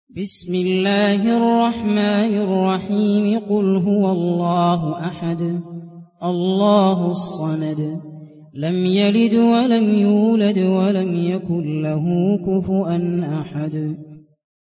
بسم الله الرحمن الرحيم قل هو الله أحد الله الصمد لم يلد ولم يولد ولم يكن له كفوا أحد